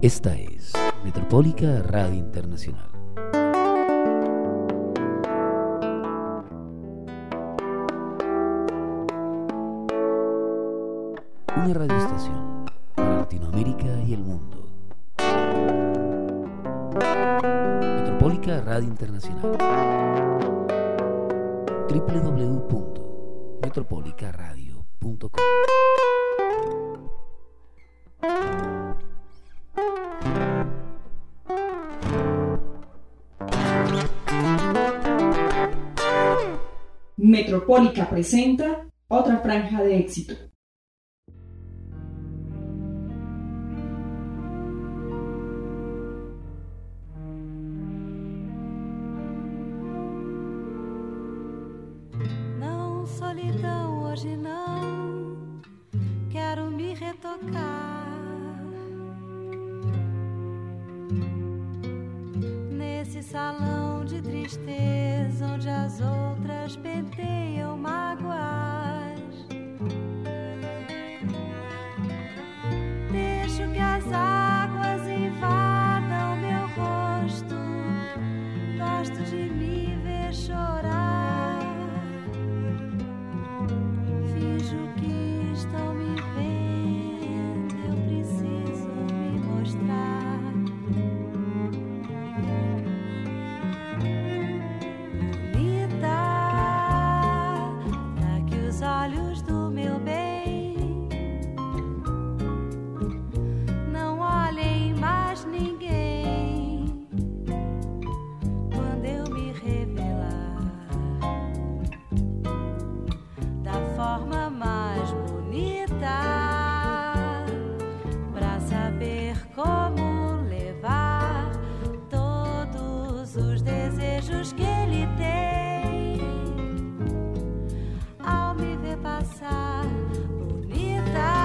Esta es Metropólica Radio Internacional. Una radioestación para Latinoamérica y el mundo. Metropólica Radio Internacional. www.metropolicaradio.com. Metropólica presenta otra franja de éxito. Não, solidão, hoje não quero me retocar nesse salão de tristeza onde as outras penteiam mágoas. Deixo que as águas invadam meu rosto. Gosto de me ver chorar. Finjo que estão me vendo. Eu preciso me mostrar. Olhos do meu bem não olhem mais ninguém quando eu me revelar da forma mais bonita pra saber como levar todos os desejos que ele tem. Passar bonita,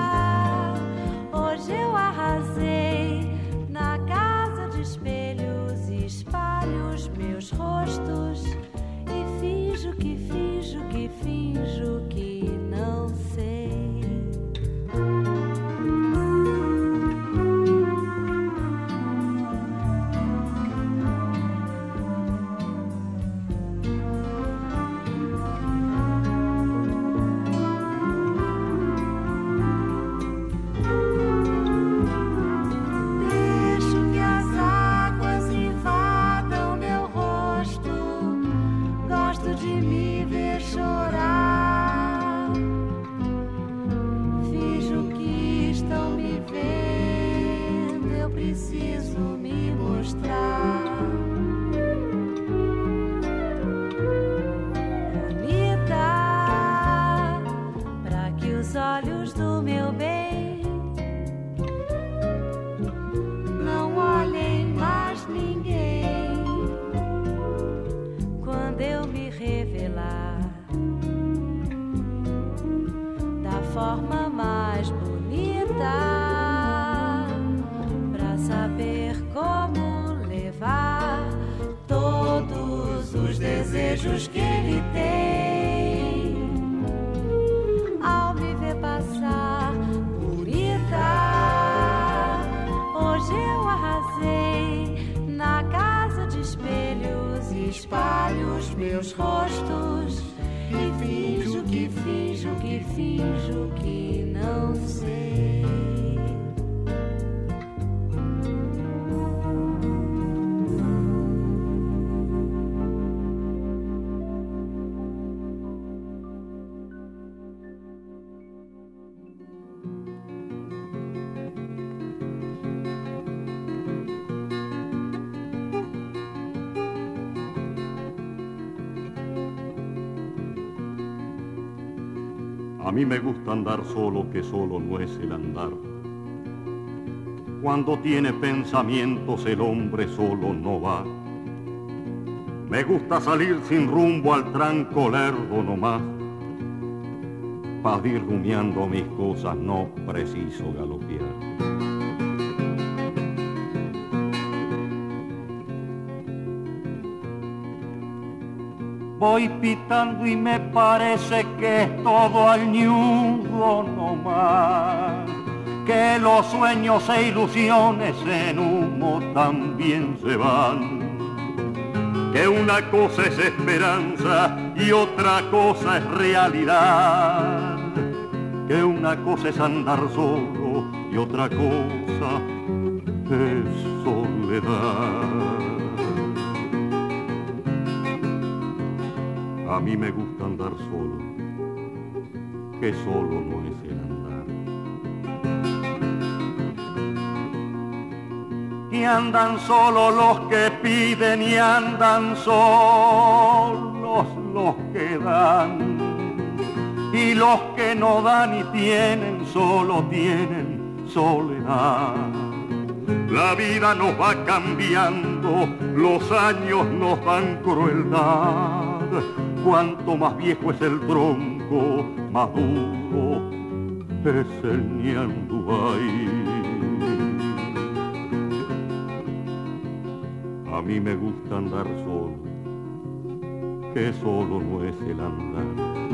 hoje eu arrasei na casa de espelhos e espalho os meus rostos e finjo que não sei. Olhos do meu bem não olhem mais ninguém quando eu me revelar da forma mais bonita pra saber como levar todos os desejos que ele tem. Passar bonita, hoje eu arrasei na casa de espelhos e espalho os meus rostos e finjo que não sei. A mí me gusta andar solo, que solo no es el andar. Cuando tiene pensamientos el hombre solo no va. Me gusta salir sin rumbo al tranco lerdo nomás. Pa' ir rumiando mis cosas no preciso galopear. Voy pitando y me parece que es todo al ñudo nomás. que los sueños e ilusiones en humo también se van, que una cosa es esperanza y otra cosa es realidad, que una cosa es andar solo y otra cosa es soledad. A mí me gusta andar solo, que solo no es el andar. Y andan solos los que piden y andan solos los que dan. Y los que no dan y tienen, solo tienen soledad. La vida nos va cambiando, los años nos dan crueldad. Cuanto más viejo es el tronco, más duro es el ñanduay. A mí me gusta andar solo, que solo no es el andar.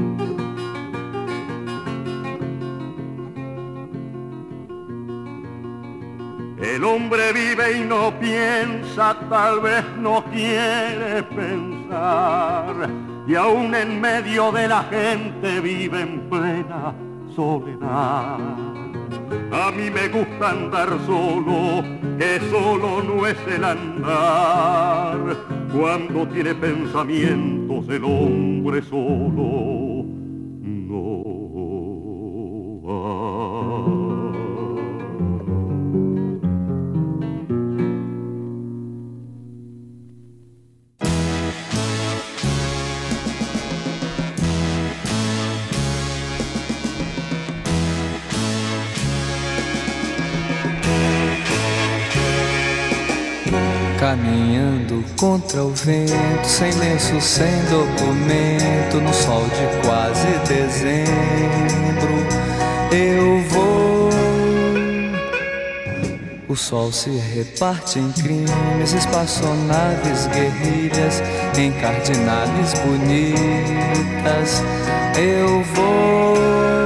El hombre vive y no piensa, tal vez no quiere pensar, y aún en medio de la gente vive en plena soledad. A mí me gusta andar solo, que solo no es el andar. Cuando tiene pensamientos el hombre solo no va. Caminhando contra o vento, sem lenço, sem documento, no sol de quase dezembro, eu vou. O sol se reparte em crimes, espaçonaves, guerrilhas, em cardinales bonitas, eu vou.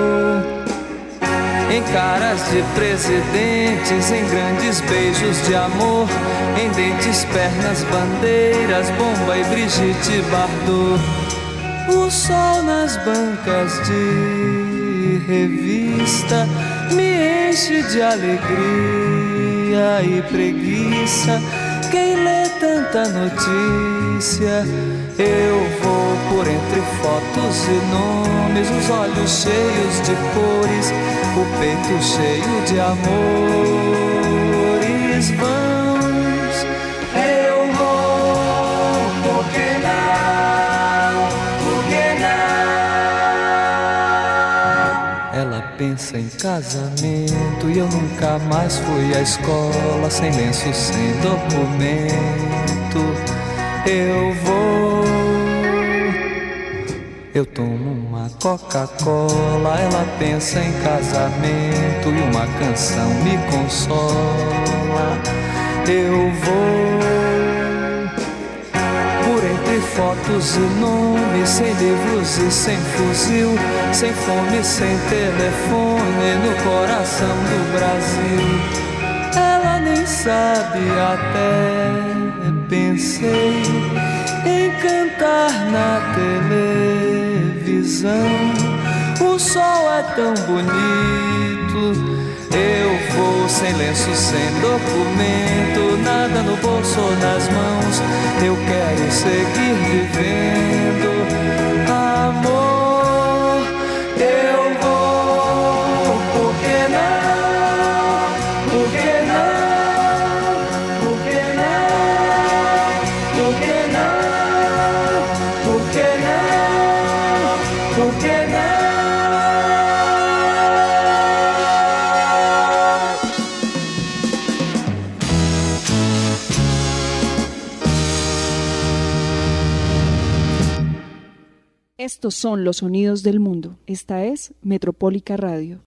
Em caras de presidentes, em grandes beijos de amor, em dentes, pernas, bandeiras, Bomba e Brigitte Bardot. O sol nas bancas de revista me enche de alegria e preguiça. Quem lê tanta notícia? Eu vou por entre fotos e nomes, os olhos cheios de cores, o peito cheio de amores. Vamos, eu vou, por que não, por que não? Ela pensa em casamento e eu nunca mais fui à escola, sem lenço, sem documento. Eu vou, eu tomo uma Coca-Cola, ela pensa em casamento e uma canção me consola. Eu vou, por entre fotos e nomes, sem livros e sem fuzil, sem fome, sem telefone, no coração do Brasil. Ela nem sabe até. Pensei em cantar na televisão. O sol é tão bonito. Eu vou sem lenço, sem documento, nada no bolso ou nas mãos. Eu quero seguir vivendo. Amor, eu vou. Por que não? Por que não? Estos son los sonidos del mundo. Esta es Metropólica Radio.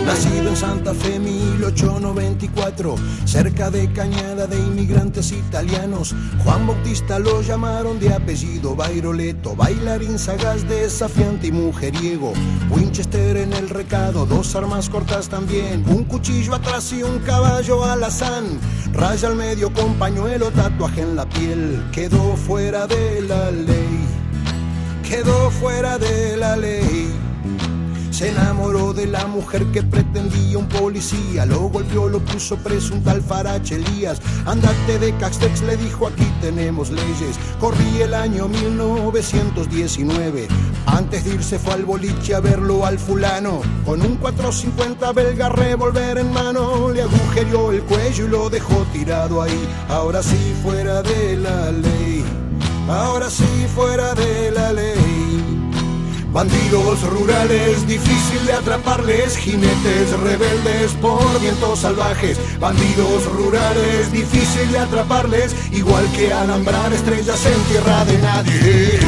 Nacido en Santa Fe 1894, cerca de Cañada de inmigrantes italianos. Juan Bautista lo llamaron de apellido Bairoleto, bailarín sagaz, desafiante y mujeriego. Winchester en el recado, 2 armas cortas también, un cuchillo atrás y un caballo alazán. Raya al medio con pañuelo, tatuaje en la piel. Quedó fuera de la ley, quedó fuera de la ley. Se enamoró de la mujer que pretendía un policía, lo golpeó, lo puso preso un tal Farache Elías. Andate de Castex, le dijo, aquí tenemos leyes. Corría el año 1919, antes de irse fue al boliche a verlo al fulano. Con un 450 belga, revólver en mano, le agujereó el cuello y lo dejó tirado ahí. Ahora sí fuera de la ley, ahora sí fuera de la ley. Bandidos rurales, difícil de atraparles, jinetes rebeldes por vientos salvajes. Bandidos rurales, difícil de atraparles, igual que alambrar estrellas en tierra de nadie.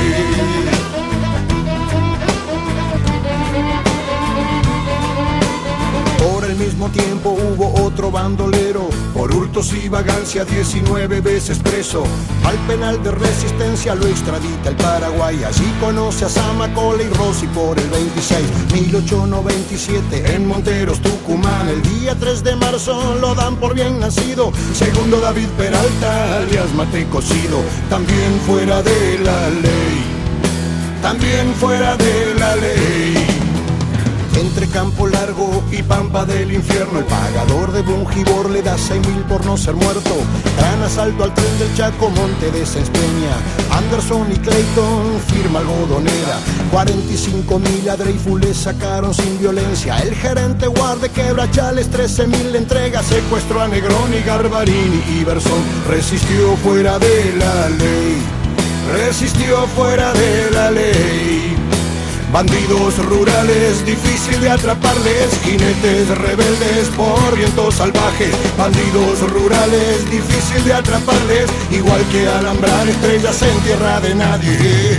Por el mismo tiempo hubo otro bandolero, por hurtos y vagancia 19 veces preso. Al penal de Resistencia lo extradita el Paraguay. Allí conoce a Zamacola y Rossi por el 26. 1897 en Monteros, Tucumán. El día 3 de marzo lo dan por bien nacido. Segundo David Peralta, alias Mate Cocido. También fuera de la ley, también fuera de la ley. Entre Campo Largo y Pampa del Infierno, el pagador de Bungibor le da 6.000 por no ser muerto. Gran asalto al tren del Chaco, Monte de Senspeña. Anderson y Clayton, firma algodonera. 45.000 a Dreyfus le sacaron sin violencia. El gerente Guarde Quebrachales, 13.000 le entrega. Secuestró a Negrón y Garbarini y Iverson. Resistió fuera de la ley, resistió fuera de la ley. Bandidos rurales, difícil de atraparles, jinetes rebeldes por vientos salvajes. Bandidos rurales, difícil de atraparles, igual que alambrar estrellas en tierra de nadie.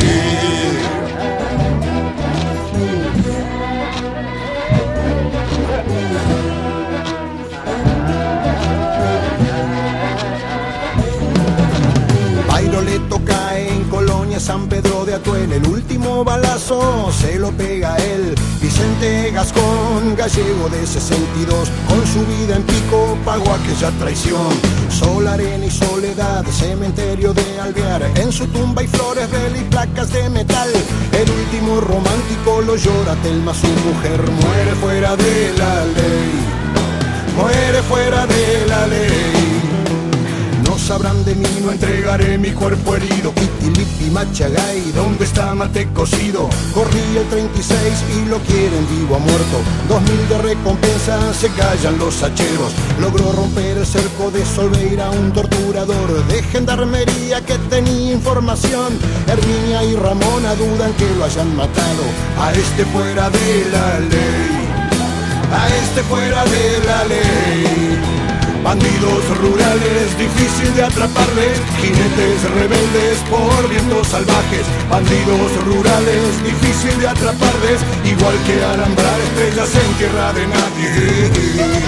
Bairoleto cae en Colonia, San Pedro de Atuel. El último balazo se lo pega él. Vicente Gascón, gallego de 62, con su vida en pico pagó aquella traición. Sol, arena y soledad, cementerio de Alvear. En su tumba hay flores, vela y placas de metal. El último romántico lo llora Telma, su mujer. Muere fuera de la ley, muere fuera de la ley. No sabrán de mí, no entregaré mi cuerpo herido. Pitilipi, Machagay, ¿dónde está Mate Cocido? Corrí el 36 y lo quieren vivo a muerto. 2.000 de recompensa, se callan los hacheros. Logró romper el cerco de Solveira, un torturador de gendarmería que tenía información. Herminia y Ramona dudan que lo hayan matado. A este fuera de la ley, a este fuera de la ley. Bandidos rurales, difícil de atraparles, jinetes rebeldes por vientos salvajes. Bandidos rurales, difícil de atraparles, igual que alambrar estrellas en tierra de nadie.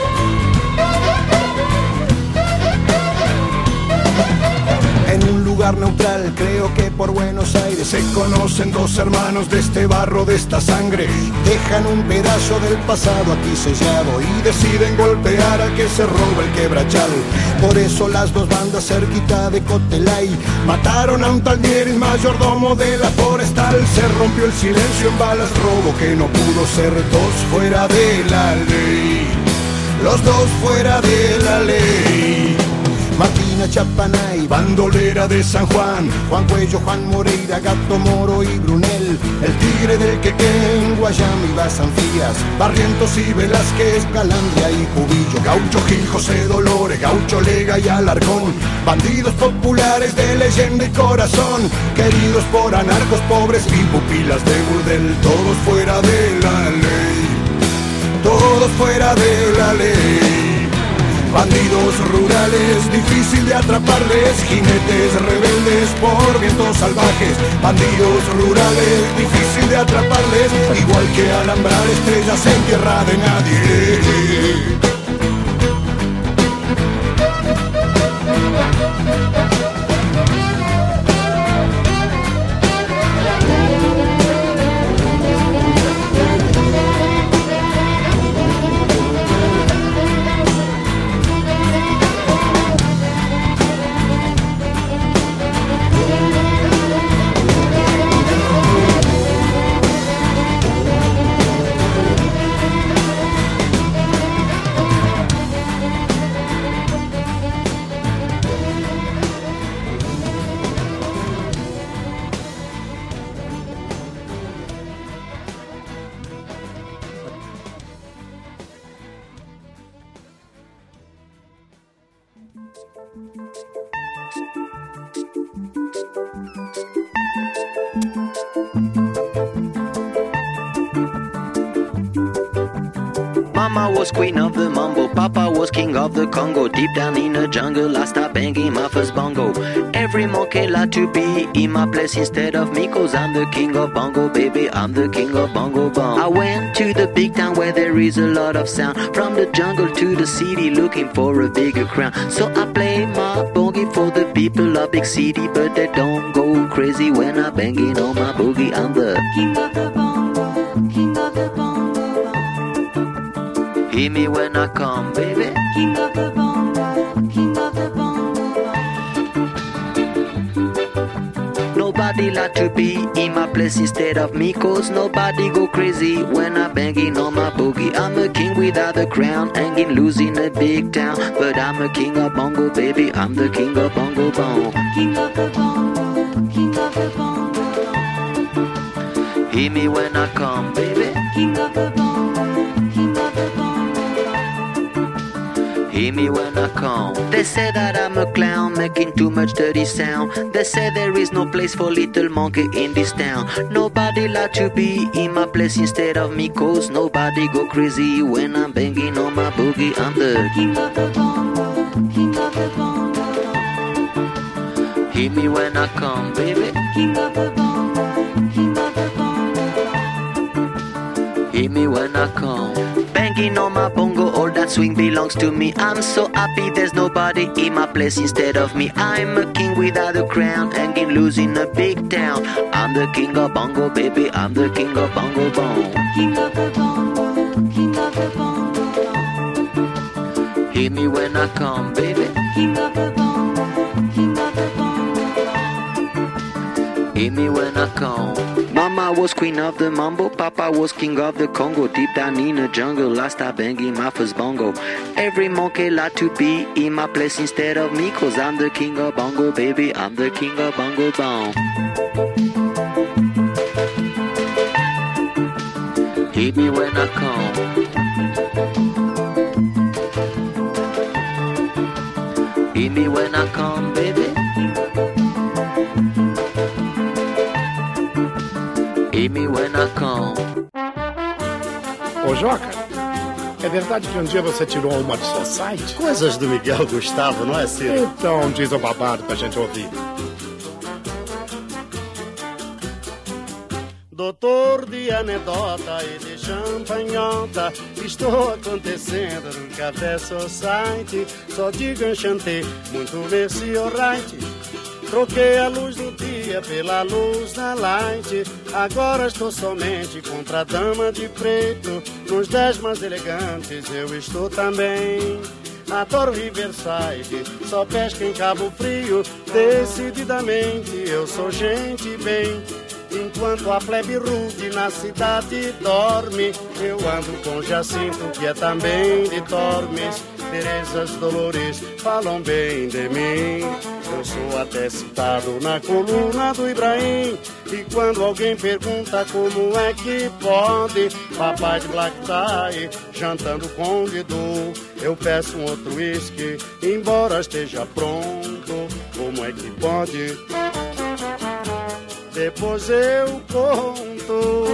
En un lugar neutral, creo que por Buenos Aires, se conocen 2 hermanos de este barro, de esta sangre. Dejan un pedazo del pasado aquí sellado y deciden golpear al que se roba el quebrachal. Por eso las 2 bandas cerquita de Cotelay mataron a un tal Dieris, mayordomo de la forestal. Se rompió el silencio en balas, robo que no pudo ser. 2 fuera de la ley, los 2 fuera de la ley. Martina Chapanay, bandolera de San Juan. Juan Cuello, Juan Moreira, Gato Moro y Brunel. El tigre del Quequén, Guayama y Basanfías. Barrientos y Velázquez, Calandria y Cubillo. Gaucho Gil, José Dolores, Gaucho Lega y Alarcón. Bandidos populares de leyenda y corazón, queridos por anarcos pobres y pupilas de burdel. Todos fuera de la ley, todos fuera de la ley. Bandidos rurales, difícil de atraparles, jinetes rebeldes por vientos salvajes. Bandidos rurales, difícil de atraparles, igual que alambrar estrellas en tierra de nadie. Mama was queen of the mambo, Papa was king of the Congo. Deep down in the jungle I start banging my first bongo. Every monkey like to be in my place instead of me, cause I'm the king of bongo, baby, I'm the king of bongo bong. I went to the big town where there is a lot of sound, from the jungle to the city looking for a bigger crown. So I play my boogie for the people of big city, but they don't go crazy when I'm banging on my boogie. I'm the king of the bongo, king of the bongo. Hear me when I come, baby. King of the bongo, king of the bongo. Nobody like to be in my place instead of me, cause nobody go crazy when I'm banging on my boogie. I'm a king without a crown, hanging loose in a big town, but I'm a king of bongo, baby, I'm the king of bongo bong. King of the bongo, king of the bongo. Hear me when I come, baby. King of the bongo, king of the bongo. Hear me when I come. They say that I'm a clown, making too much dirty sound. They say there is no place for little monkey in this town. Nobody like to be in my place instead of me, cause nobody go crazy when I'm banging on my boogie. I'm the king of the bongo, king of the bongo. Hear me when I come, baby. King of the bongo, king of the bongo. Hear me when I come. Banging on my bongo, all that swing belongs to me. I'm so happy there's nobody in my place instead of me. I'm a king without a crown, hanging loose in a big town. I'm the king of bongo, baby, I'm the king of bongo bong. King of the bongo, king of the bongo. Hear me when I come, baby. King of the bongo, king of the bongo. Hear me when I come. Mama was queen of the mambo, Papa was king of the Congo. Deep down in the jungle, I start banging my first bongo. Every monkey like to be in my place instead of me, cause I'm the king of bongo, baby, I'm the king of bongo bong. Hear me when I come. Hear me when I come, baby. Hear me when I come. Ô Joca, é verdade que um dia você tirou uma de sua site? Coisas do Miguel Gustavo, não é, Ciro? Então diz o babado pra gente ouvir. Doutor de anedota e de champanhota, estou acontecendo no Café Society. Só digo enchanté, muito merci, alright. Troquei a luz do dia pela luz da light. Agora estou somente contra a dama de preto. Nos 10 mais elegantes eu estou também. Adoro Riverside, só pesca em Cabo Frio. Decididamente eu sou gente bem. Enquanto a plebe rude na cidade dorme, eu ando com Jacinto, que é também de Tormes. Terezas Dolores falam bem de mim. Eu sou até citado na coluna do Ibrahim. E quando alguém pergunta como é que pode, papai de Black Tie jantando com o Didu, eu peço um outro uísque, embora esteja pronto. Como é que pode? Depois eu conto.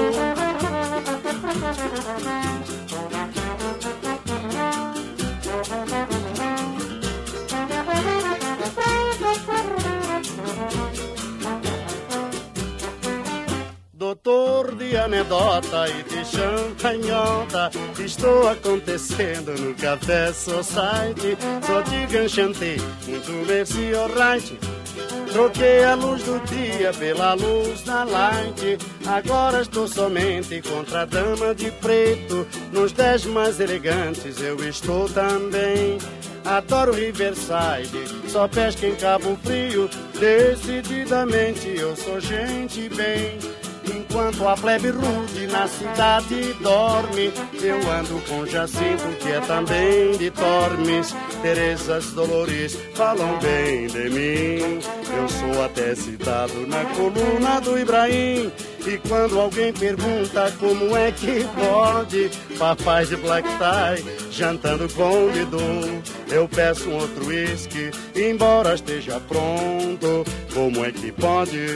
anedota e de champanhota. Estou acontecendo no Café Society. Sou de Ganchante, muito merci, alright. Troquei a luz do dia pela luz da light. Agora estou somente contra a dama de preto. Nos 10 mais elegantes eu estou também. Adoro Riverside, só pesca em Cabo Frio. Decididamente eu sou gente bem. Enquanto a plebe rude na cidade dorme, eu ando com Jacinto, que é também de Tormes. Terezas Dolores falam bem de mim. Eu sou até citado na coluna do Ibrahim. E quando alguém pergunta como é que pode, papai de black tie, jantando com Lidu, eu peço um outro uísque, embora esteja pronto. Como é que pode?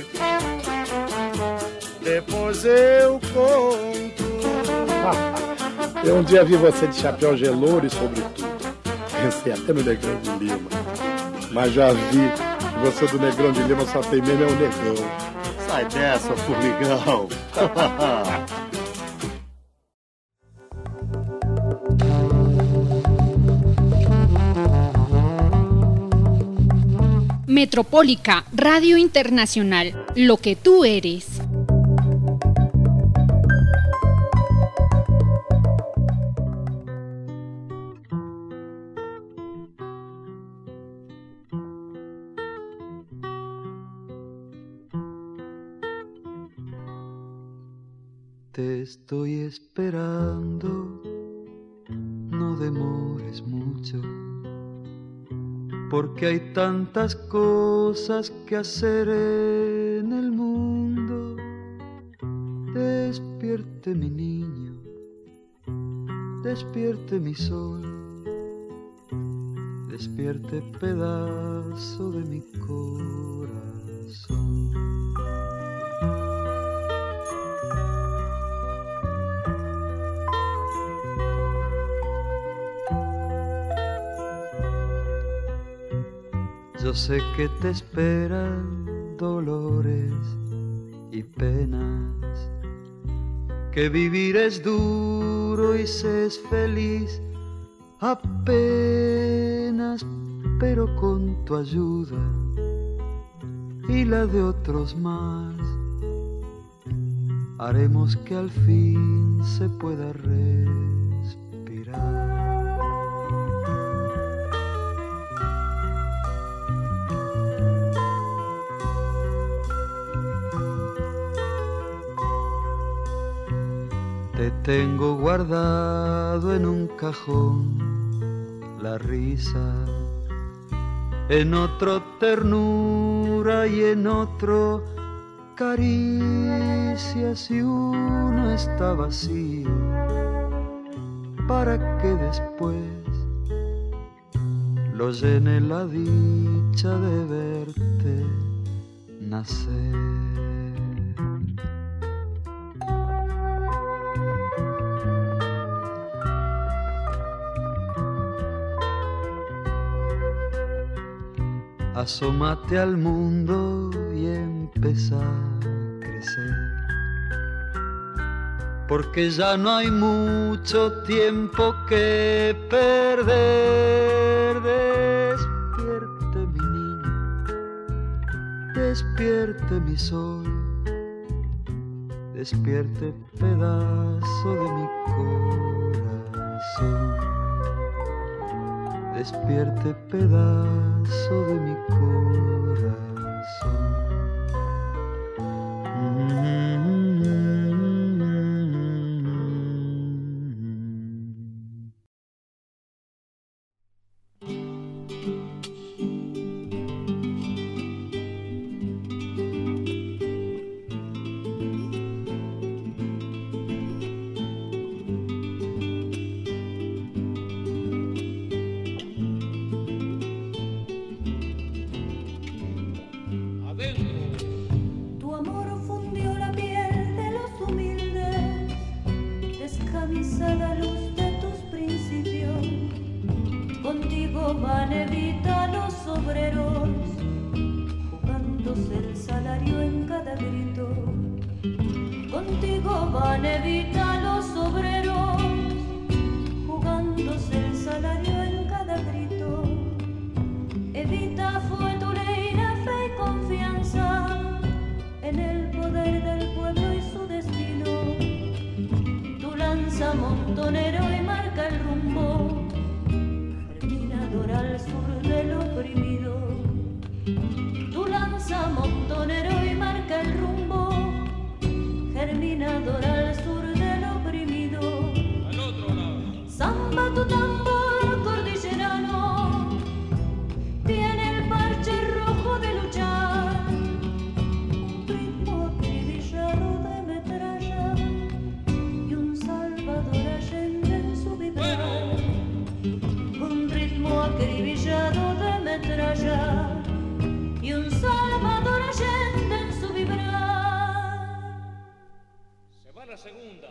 Depois eu conto. Eu um dia vi você de chapéu gelouro e sobretudo. Pensei até no Negrão de Lima. Mas já vi que você do Negrão de Lima só tem mesmo é o negão. Sai dessa, formigão. Metropólica Radio Internacional, lo que tú eres. Te estoy esperando, no demores mucho, porque hay tantas cosas que hacer en el mundo. Despierte mi niño, despierte mi sol, despierte pedazo de mi corazón. Yo sé que te esperan dolores y penas, que vivir es duro y se es feliz apenas, pero con tu ayuda y la de otros más, haremos que al fin se pueda respirar. Te tengo guardado en un cajón la risa, en otro ternura y en otro caricia. Si uno está vacío, para que después lo llene la dicha de verte nacer. Asómate al mundo y empieza a crecer, porque ya no hay mucho tiempo que perder. Despierte mi niño, despierte mi sol, despierte pedazo de mi corazón, despierte pedazo de mi corazón. Contigo van Evita los obreros, jugándose el salario en cada grito. Evita fue tu ley, la fe y confianza en el poder del pueblo y su destino. Tu lanza montonero y marca el rumbo, germinador al sur del oprimido. Tu lanza montonero y marca el rumbo, germinador al sur del oprimido. Al otro lado. Zamba tu tambor cordillerano, tiene el parche rojo de luchar, un ritmo acribillado de metralla y un Salvador Allende en su vibrar. Un ritmo acribillado de metralla y un Salvador Allende en su vibrar. Se va la segunda.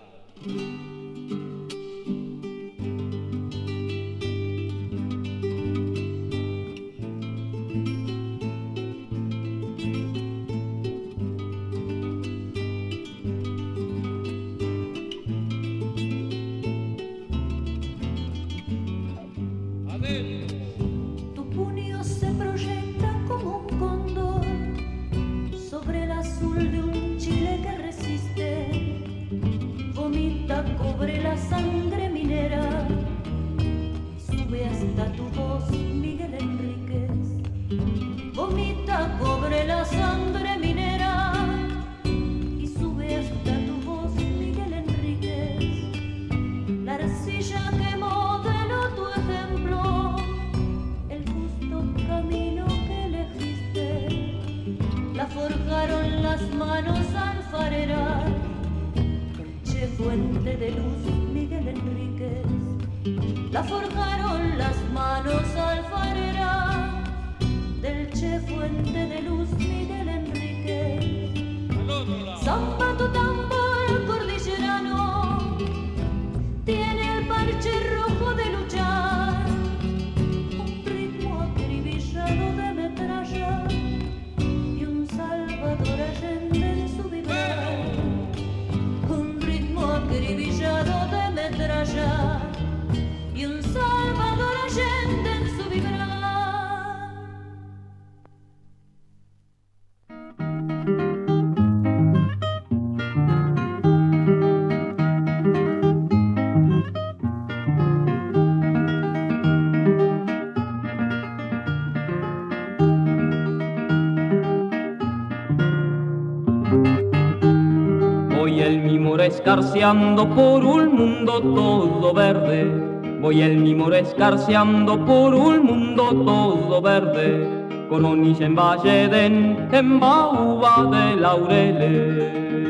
Tu puño se proyecta como un cóndor sobre el azul de un Chile que resiste. Vomita, cobre la sangre minera, sube hasta tu voz, Miguel Enríquez. Vomita, cobre la sangre minera y sube hasta tu voz, Miguel Enríquez. La arcilla que modeló tu ejemplo, el justo camino que elegiste, la forjaron las manos alfareras del Che Fuente de Luz, Miguel Enríquez. La forjaron las manos alfareras del Che Fuente de Luz, Miguel Enríquez. Zamba tu tambor cordillerano, tiene el parche rojo de luchar, un ritmo acribillado de metralla y un Salvador Allende en su vibrar. Un ritmo acribillado de metralla y un Salvador Allende en su vibrar. Voy el mimor escarceando por un mundo todo verde. Voy el mimor escarceando por un mundo todo verde. Coronilla en Valle d'en, en Bauba de Laureles.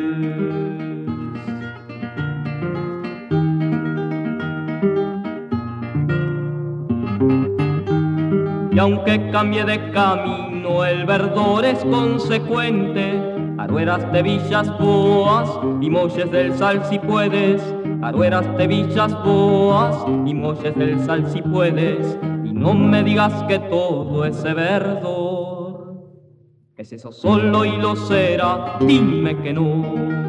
Y aunque cambie de camino, el verdor es consecuente. Arueras de Villas Boas y Molles del Sal si puedes. Arueras de Villas Boas y Molles del Sal si puedes. Y no me digas que todo ese verdor es eso solo y lo será, dime que no.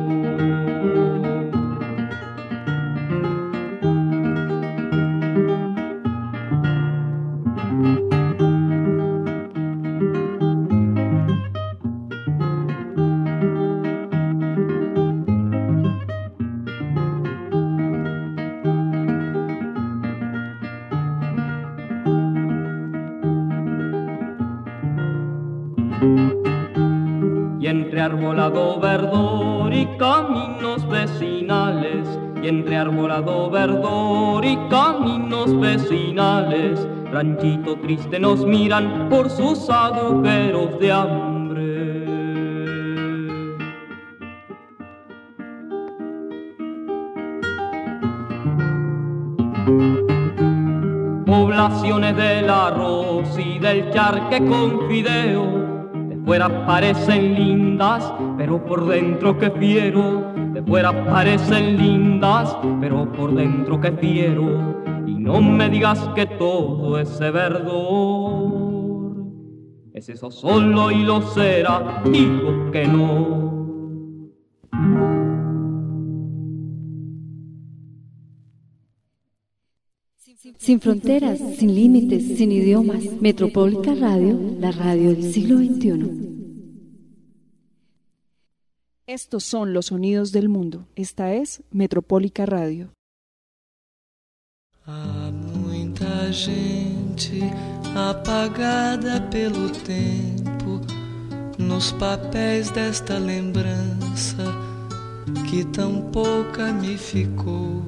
Y entre arbolado verdor y caminos vecinales, y entre arbolado verdor y caminos vecinales, ranchito triste nos miran por sus agujeros de hambre. Poblaciones del arroz y del charque con fideo, fuera parecen lindas, pero por dentro que fiero. De fuera parecen lindas, pero por dentro que fiero. Y no me digas que todo ese verdor es eso solo y lo será, digo que no. Sin fronteras, sin límites, sin idiomas. Metropólica Radio, la radio del siglo XXI. Estos son los sonidos del mundo. Esta es Metropólica Radio. Há muita gente apagada pelo tempo nos papéis desta lembrança que tão pouca me ficou.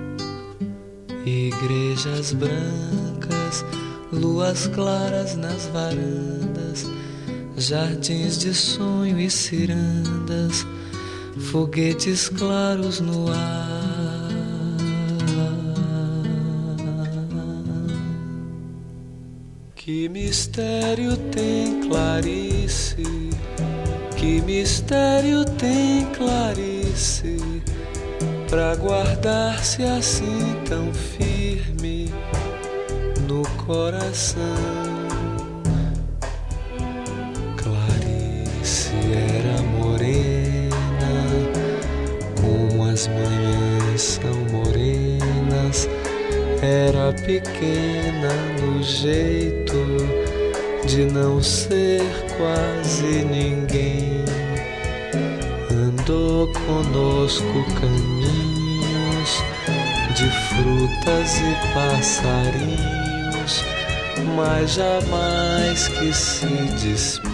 Igrejas brancas, luas claras nas varandas, jardins de sonho e cirandas, foguetes claros no ar. Que mistério tem Clarice, que mistério tem Clarice, pra guardar-se assim tão firme no coração. Clarice era morena, como as manhãs são morenas, era pequena no jeito de não ser quase ninguém. Andou conosco caminhos de frutas e passarinhos, mas jamais que se despiu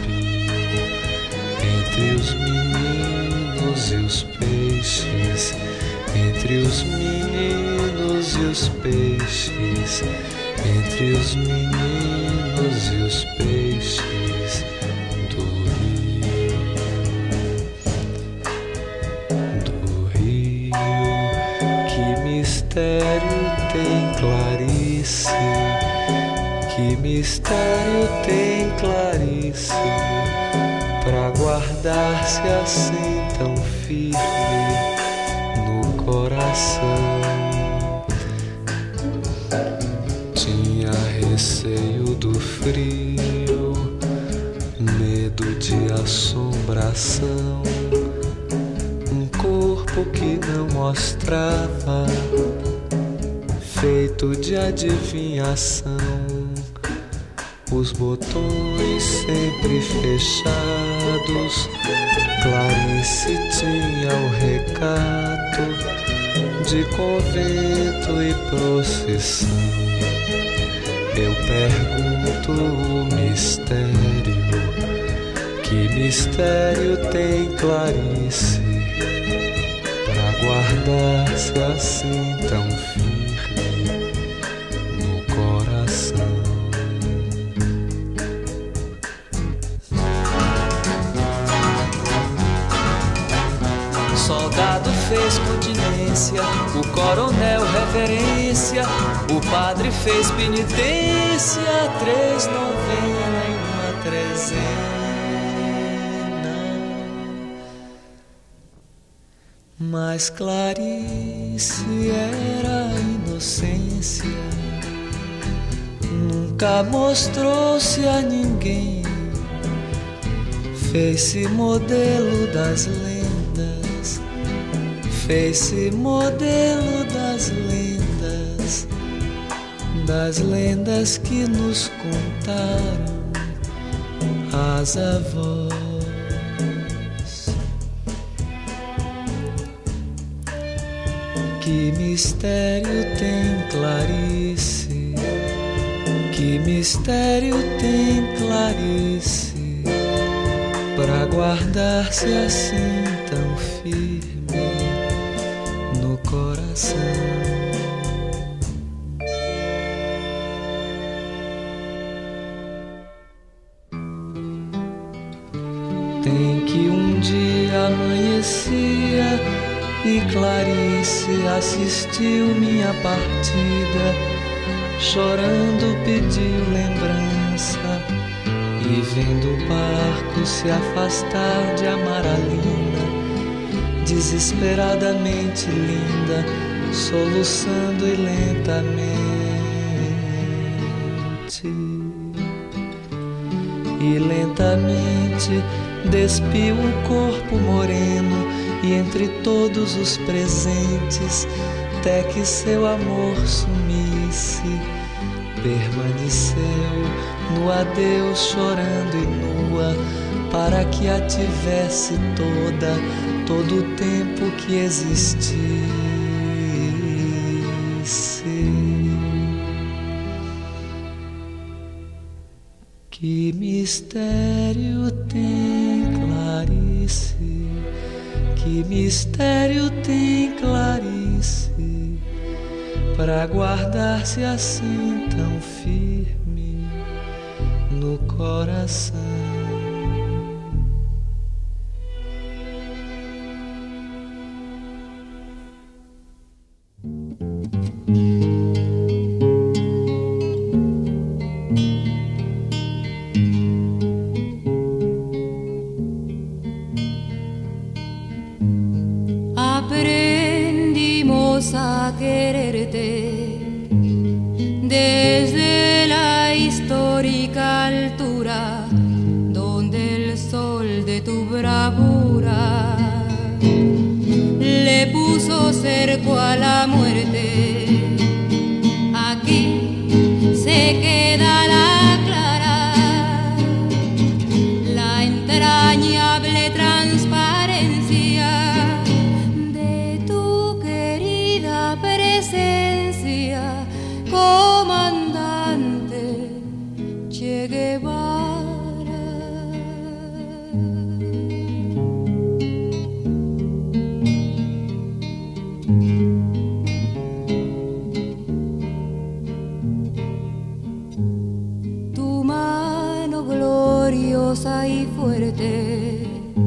entre os meninos e os peixes, entre os meninos e os peixes, entre os meninos e os peixes do Rio. Que mistério tem Clarice, que mistério tem Clarice, pra guardar-se assim tão firme no coração. Tinha receio do frio, medo de assombração, um corpo que não mostrava, feito de adivinhação, os botões sempre fechados. Clarice tinha o recato de convento e procissão. Eu pergunto o mistério, que mistério tem Clarice, pra guardar-se assim tão firme no coração. Soldado fez continência, o coronel reverência, o padre fez penitência, 3 novenas e uma trezena. Mas Clarice era inocência, nunca mostrou-se a ninguém, fez-se modelo das lendas, fez-se modelo das lendas que nos contaram as avós. Que mistério tem Clarice, que mistério tem Clarice, pra guardar-se assim tão firme no coração. Tem que um dia amanhecia e Clarice assistiu minha partida, chorando pediu lembrança, e vendo o barco se afastar de Amaralina, desesperadamente linda, soluçando e lentamente, e lentamente despiu o corpo moreno, e entre todos os presentes até que seu amor sumisse. Permaneceu no adeus chorando e nua, para que a tivesse todo o tempo que existisse. Que mistério tem Clarice, que mistério tem Clarice, para guardar-se assim tão firme no coração. Aprendimos a quererte desde la histórica altura, donde el sol de tu bravura le puso cerco a la muerte. Aquí se queda la clara, la entrañable transparencia de tu querida presencia, comandante Che Guevara. Tu mano gloriosa y fuerte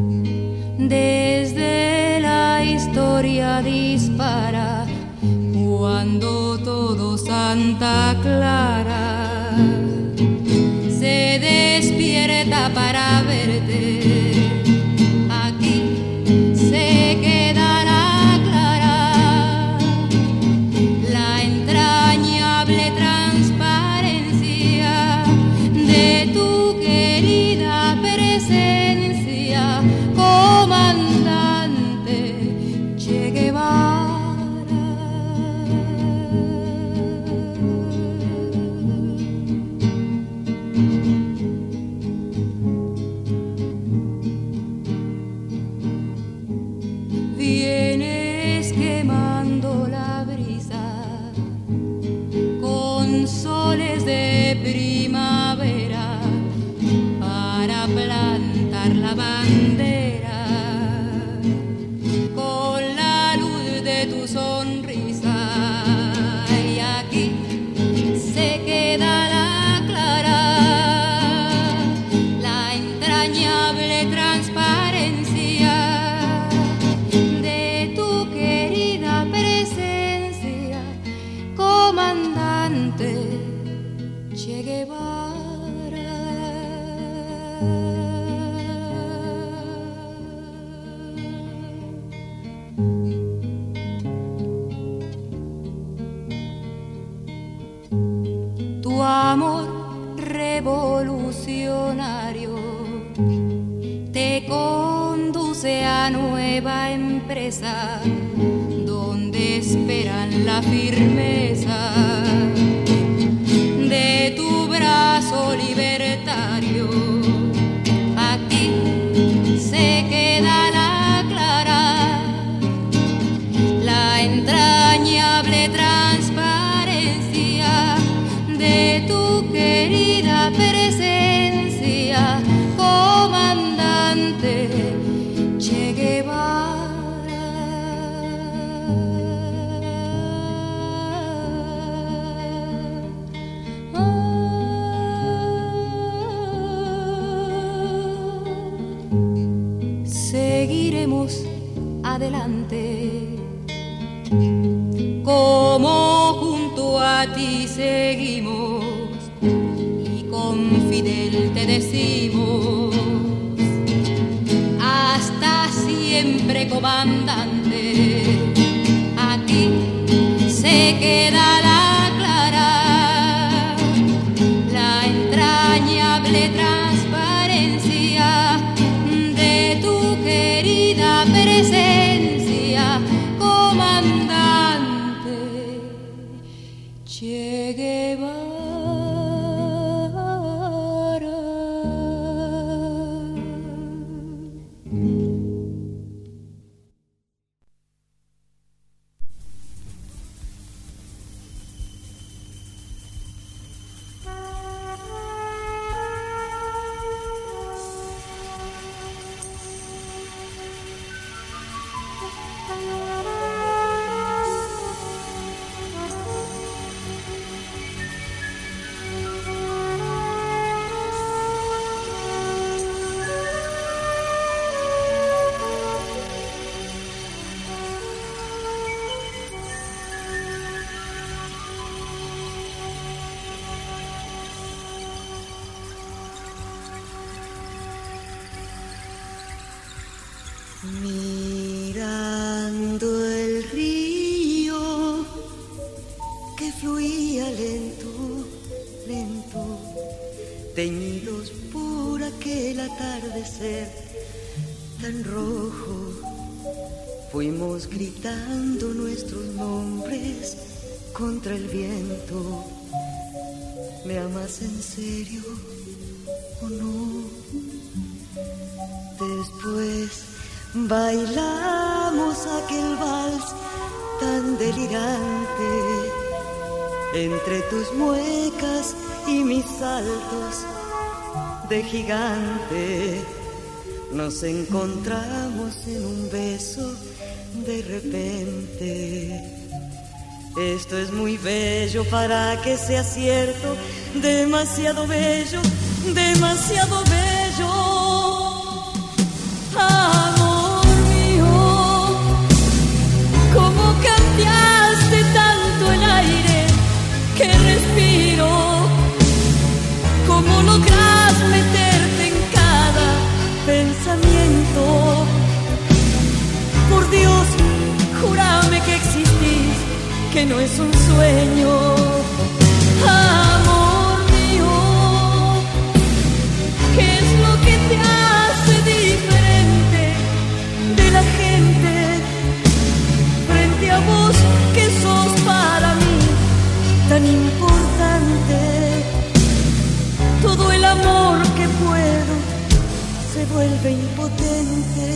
desde la historia dispara, cuando todo Santa Clara se despierta para verte. Aquí se quedará clara la entrañable transparencia de tu querida presencia, comandante Che Guevara. Vienes quemando la brisa con soles de primavera para plantar la bandera, con la luz de tu sonrisa. Y aquí se queda la clara, la entrañable transparencia de tu querida presencia, comandante Che Guevara. Tu amor revolucionario te conduce a nueva empresa, donde esperan la firmeza de tu brazo libertario. Aquí se queda la clara, la entrañable transparencia de tu querida presencia, comandante Che Guevara. Seguiremos adelante, como junto a ti seguimos, y con Fidel te decimos: hasta siempre, comandante. Aquí se queda la clara, la entrañable transparencia de tu querida presencia, comandante Mirando el río que fluía lento, lento, teñidos por aquel atardecer tan rojo, fuimos gritando nuestros nombres contra el viento. ¿Me amas en serio o no? Después bailamos aquel vals tan delirante entre tus muecas y mis saltos de gigante. Nos encontramos en un beso de repente. Esto es muy bello para que sea cierto, demasiado bello, demasiado bello. Amor mío, cómo cambiaste tanto el aire que respiro, cómo logras meterte en cada pensamiento. Por Dios, júrame que existís, que no es un sueño. Amor mío, ¿qué es lo que te hace diferente de la gente? Frente a vos que sos para mí tan importante. Todo el amor que puedo se vuelve impotente.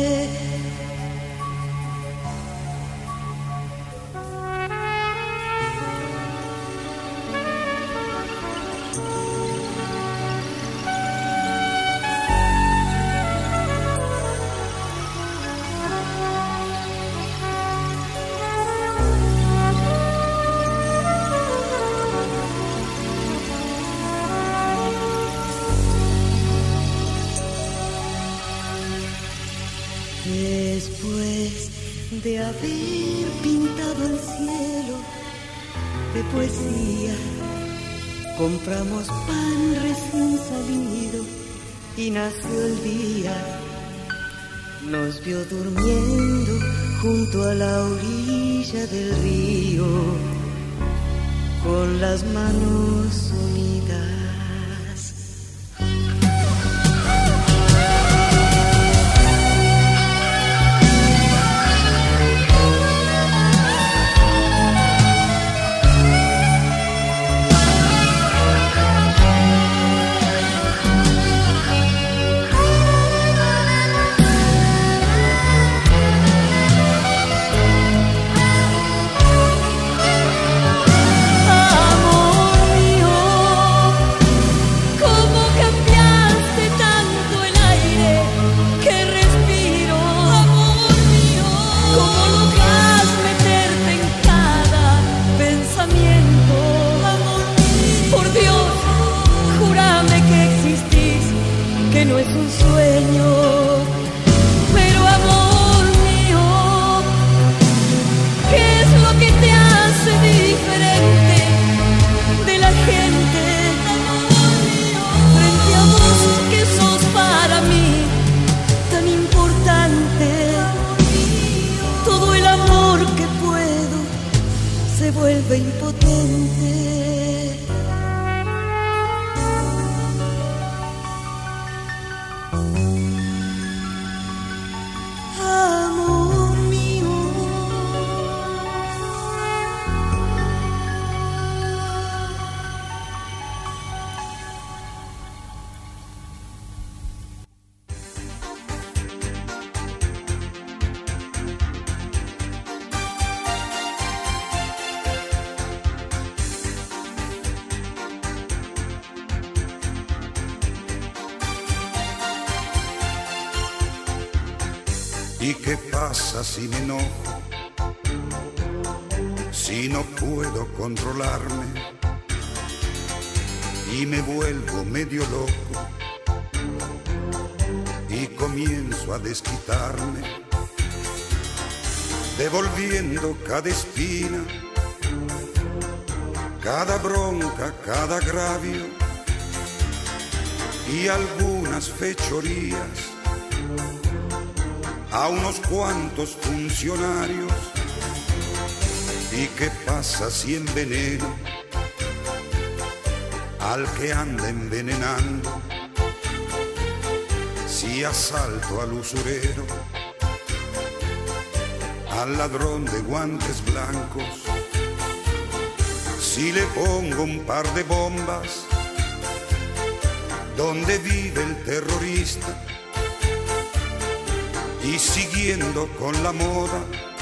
Después de haber pintado el cielo de poesía, compramos pan recién salido y nació el día. Nos vio durmiendo junto a la orilla del río, con las manos unidas. No es un sueño, pero amor mío, ¿qué es lo que te hace diferente de la gente? Amor mío, frente a vos que sos para mí tan importante. Todo el amor que puedo se vuelve impotente. ¿Y qué pasa si me enojo? Si no puedo controlarme y me vuelvo medio loco y comienzo a desquitarme, devolviendo cada espina, cada bronca, cada agravio y algunas fechorías a unos cuantos funcionarios. ¿Y qué pasa si enveneno al que anda envenenando? Si asalto al usurero, al ladrón de guantes blancos, si le pongo un par de bombas donde vive el terrorista, y siguiendo con la moda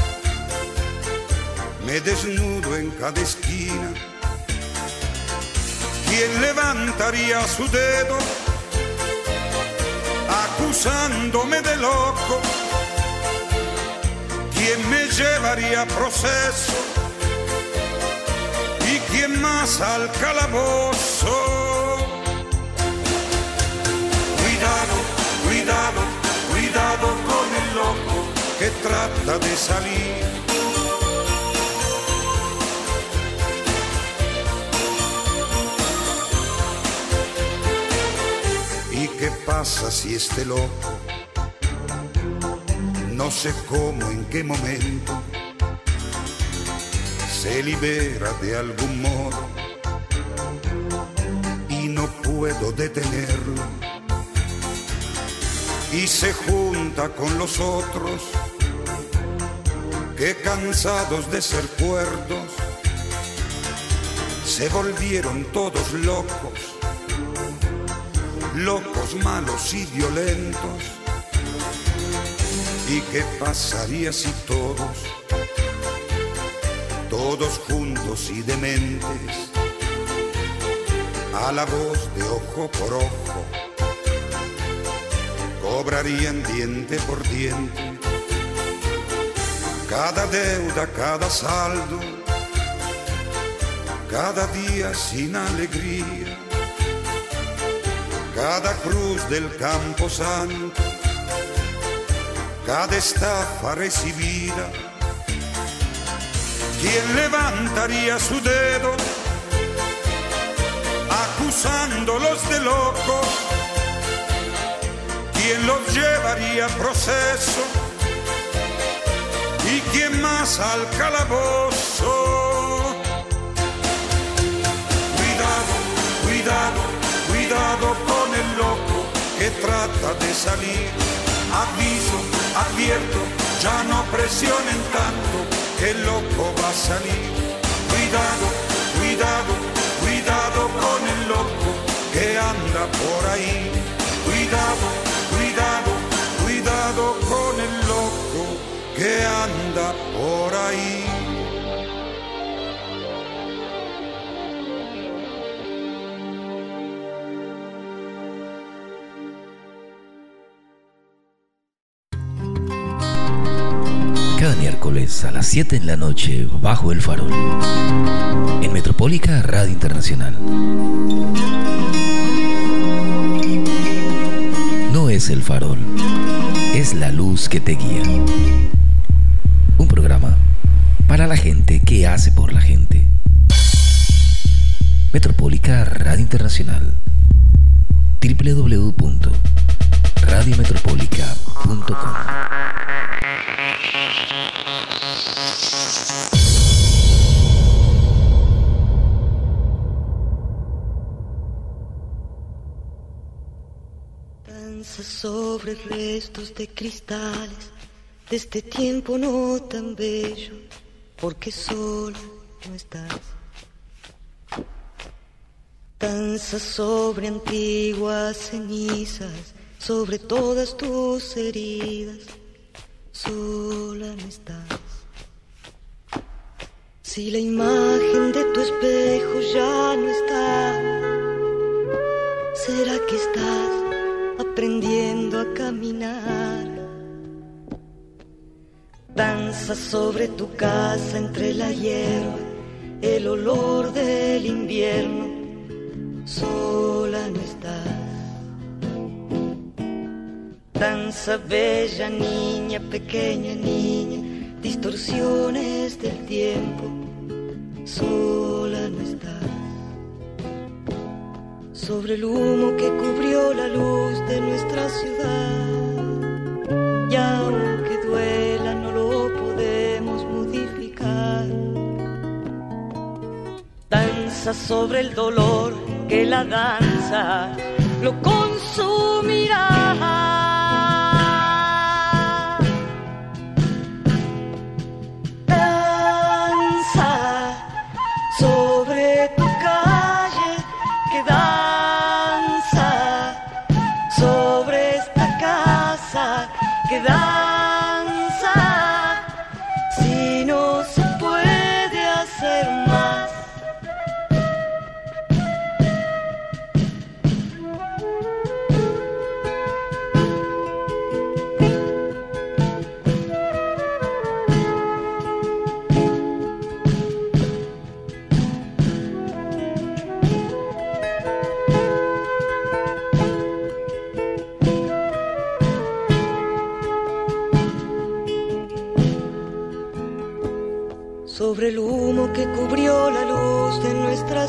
me desnudo en cada esquina, ¿quién levantaría su dedo acusándome de loco? ¿Quién me llevaría a proceso? ¿Y quién más al calabozo? Cuidado, cuidado, cuidado con el loco que trata de salir. ¿Y qué pasa si este loco, no sé cómo, en qué momento, se libera de algún modo y no puedo detenerlo? Y se junta con los otros que, cansados de ser cuerdos, se volvieron todos locos, locos, malos y violentos. ¿Y qué pasaría si todos juntos y dementes, a la voz de ojo por ojo, cobrarían diente por diente cada deuda, cada saldo, cada día sin alegría, cada cruz del Camposanto, cada estafa recibida? ¿Quién levantaría su dedo acusándolos de locos? ¿Quién los llevaría a proceso? ¿Y quién más al calabozo? Cuidado, cuidado, cuidado con el loco que trata de salir. Aviso, advierto, ya no presionen tanto, que el loco va a salir. Cuidado, cuidado, cuidado con el loco que anda por ahí. Cuidado, cuidado, cuidado con el loco que anda por ahí. Cada miércoles a las 7 de la noche, Bajo el Farol, en Metropólica Radio Internacional. No es el farol, es la luz que te guía. Un programa para la gente que hace por la gente. Metropólica Radio Internacional. www.radiometropolica.com. Danza sobre restos de cristales de este tiempo no tan bello, porque sola no estás. Danza sobre antiguas cenizas, sobre todas tus heridas, sola no estás. Si la imagen de tu espejo ya no está, ¿será que estás aprendiendo a caminar? Danza sobre tu casa entre la hierba, el olor del invierno, sola no estás. Danza bella niña, pequeña niña, distorsiones del tiempo, sola no estás. Sobre el humo que cubrió la luz de nuestra ciudad, ya un danza sobre el dolor, que la danza lo consumirá. Danza sobre tu calle, que danza sobre esta casa, que danza si no se puede hacer más. Sobre el humo que cubrió la luz de nuestra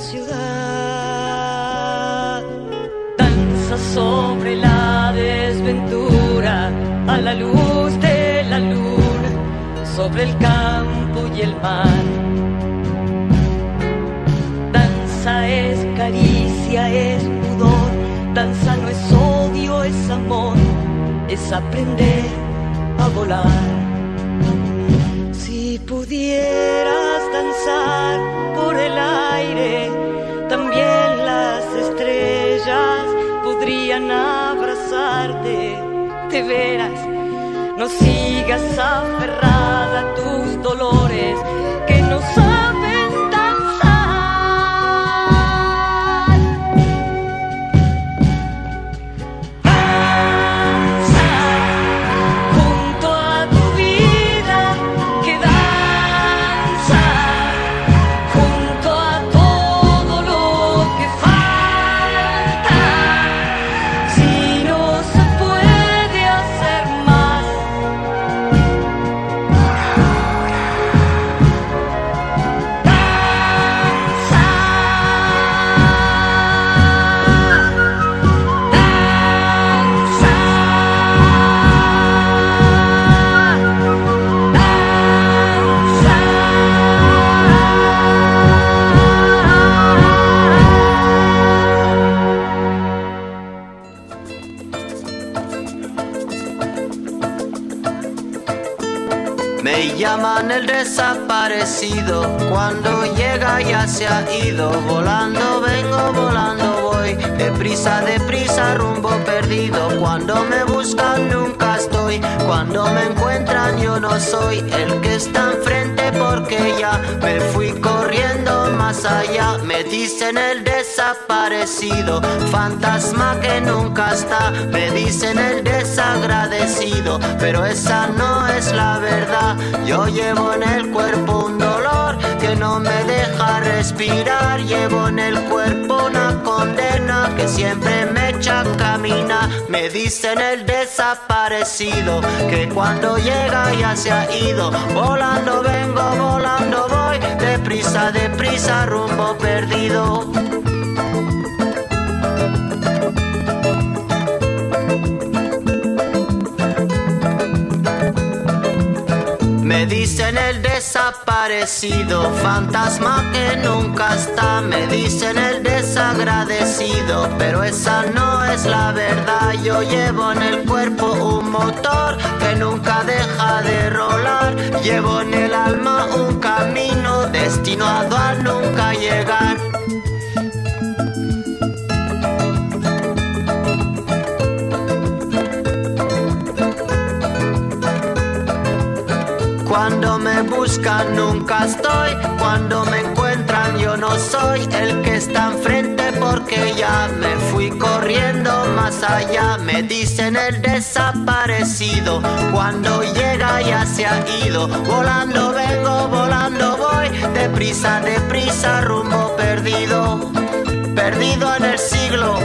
ciudad, danza sobre la desventura a la luz de la luna, sobre el campo y el mar. Danza es caricia, es pudor, danza no es odio, es amor, es aprender a volar. Si pudieras danzar por el aire, también las estrellas podrían abrazarte. De veras, no sigas aferrada a tus dolores que no saben danzar. Danza junto a tu vida, que danza junto a todo lo que falta. Si no se puede hacer más, Me llaman el desaparecido, cuando llega ya se ha ido. Volando vengo, volando voy, deprisa, deprisa, rumbo perdido. Cuando me buscan nunca estoy, cuando me encuentran yo no soy el que está enfrente, porque ya me fui corriendo más allá. Me dicen el desaparecido, fantasma que nunca está. Me dicen el desagradecido, pero esa no es la verdad. Yo llevo en el cuerpo un dolor que no me deja respirar. Llevo en el cuerpo una condena que siempre me echa a caminar. Me dicen el desaparecido, que cuando llega ya se ha ido. Volando vengo, volando voy, deprisa, deprisa, rumbo perdido. Me dicen el desaparecido, fantasma que nunca está. Me dicen el desagradecido, pero esa no es la verdad. Yo llevo en el cuerpo un motor que nunca deja de rolar. Llevo en el alma un camino destinado a nunca llegar. Cuando me buscan nunca estoy, cuando me encuentran yo no soy el que está enfrente, porque ya me fui corriendo más allá. Me dicen el desaparecido, cuando llega ya se ha ido. Volando vengo, volando voy, deprisa, deprisa, rumbo perdido. Perdido en el siglo,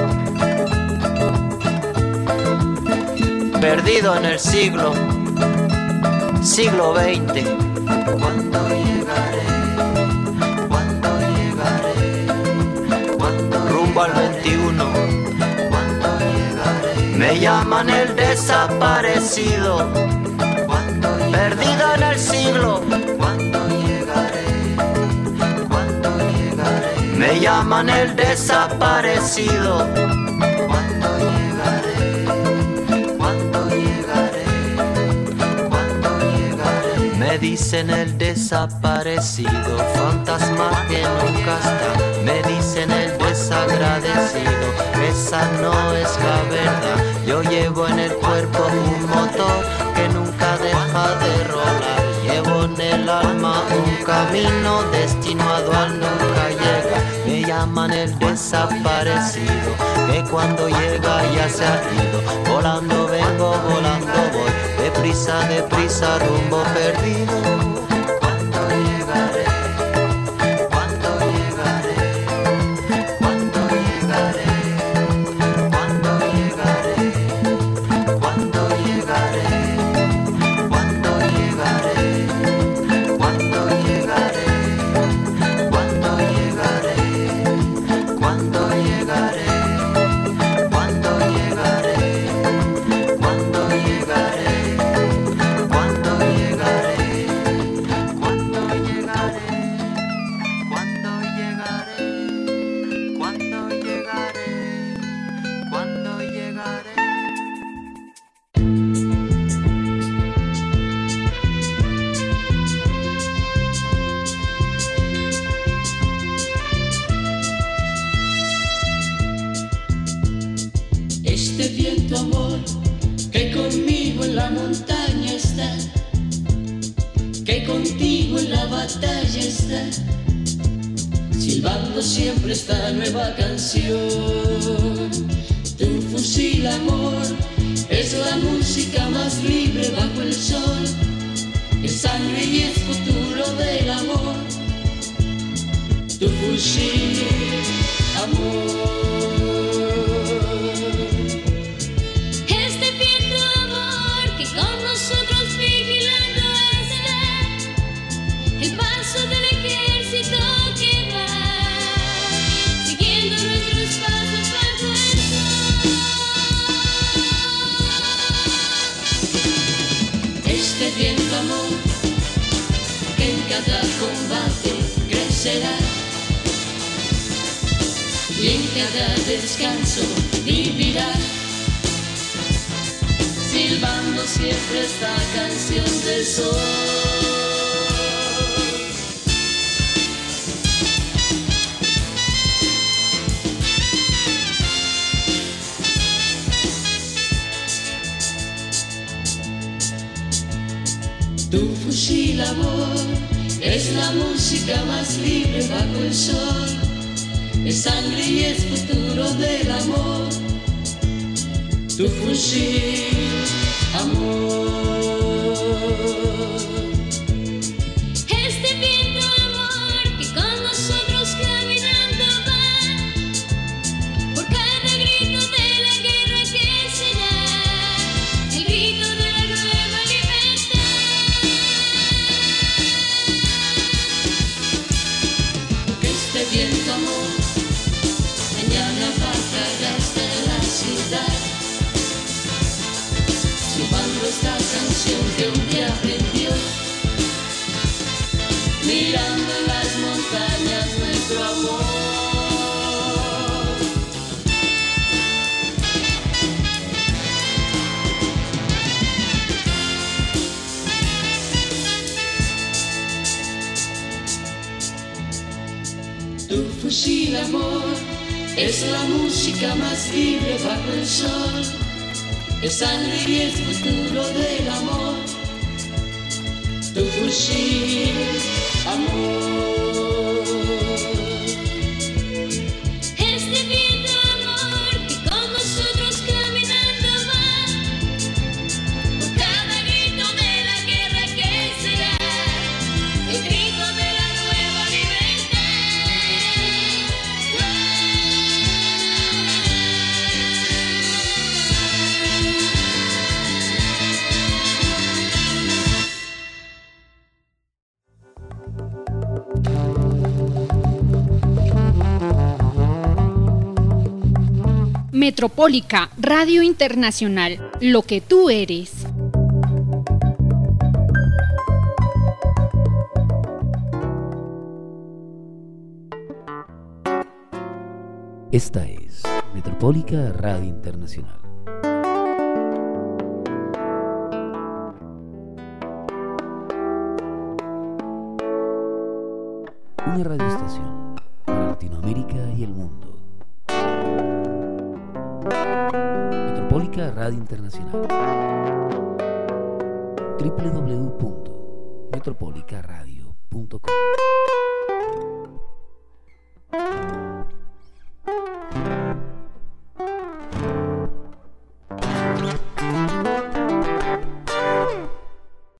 perdido en el siglo. Siglo XX. ¿Cuándo llegaré? ¿Cuándo llegaré? ¿Cuándo rumbo al 21? ¿Cuándo llegaré? Me llaman el desaparecido. ¿Cuándo llegaré? Perdido en el siglo. ¿Cuándo llegaré? ¿Cuándo llegaré? Me llaman el desaparecido. ¿Cuándo llegaré? ¿Cuándo llegaré? ¿Cuándo llegaré? Me dicen el desaparecido, fantasma que nunca está. Me dicen el desagradecido, esa no es la verdad. Yo llevo en el cuerpo un motor que nunca deja de rodar. Llevo en el alma un camino destinado al nunca llega. Me llaman el desaparecido, que cuando llega ya se ha ido. Volando vengo, volando voy, deprisa, rumbo perdido. ¿Cuándo llegaré? ¿Cuándo llegaré? ¿Cuándo llegaré? ¿Cuándo llegaré? ¿Cuándo llegaré? ¿Cuándo llegaré? ¿Cuándo llegaré? ¿Cuándo llegaré? ¿Cuándo llegaré? ¿Cuándo llegaré? ¿Cuándo llegaré? ¿Cuándo llegaré? ¿Cuándo llegaré? ¿Cuándo llegaré? ¿Cuándo llegaré? ¿Cuándo llegaré? Este viento, amor, que conmigo en la montaña está, que contigo en la batalla está, silbando siempre esta nueva canción. Tu fusil, amor, es la música más libre bajo el sol, es sangre y es futuro del amor. Tu fusil, amor. Este viento, amor, que con nosotros vigilando está, el paso del ejército que va, siguiendo nuestros pasos bajo el sol. Este viento, amor, que en cada combate crecerá y en cada descanso vivirá, silbando siempre esta canción del sol. Tu fusil, amor, es la música más libre bajo el sol, es sangre y es futuro del amor. Tu fusil, amor. Este viento, amor, que con nosotros caminando va, por cada grito de la guerra que se da, el grito de la nueva libertad. Este viento, amor, mañana bajará hasta la ciudad, silbando esta canción que un día aprendió, mirando en las montañas nuestro amor. Tu fusil, amor, es la música más libre bajo el sol, es sangre y es futuro del amor. Tu fusil, amor. Este viento, amor, que con nosotros caminando va, por cada grito de la guerra que se da, el grito de la nueva libertad. Metropólica Radio Internacional, lo que tú eres. Esta es Metropólica Radio Internacional. Una radioestación para Latinoamérica y el mundo. Metropólica Radio Internacional. www.metropolicaradio.com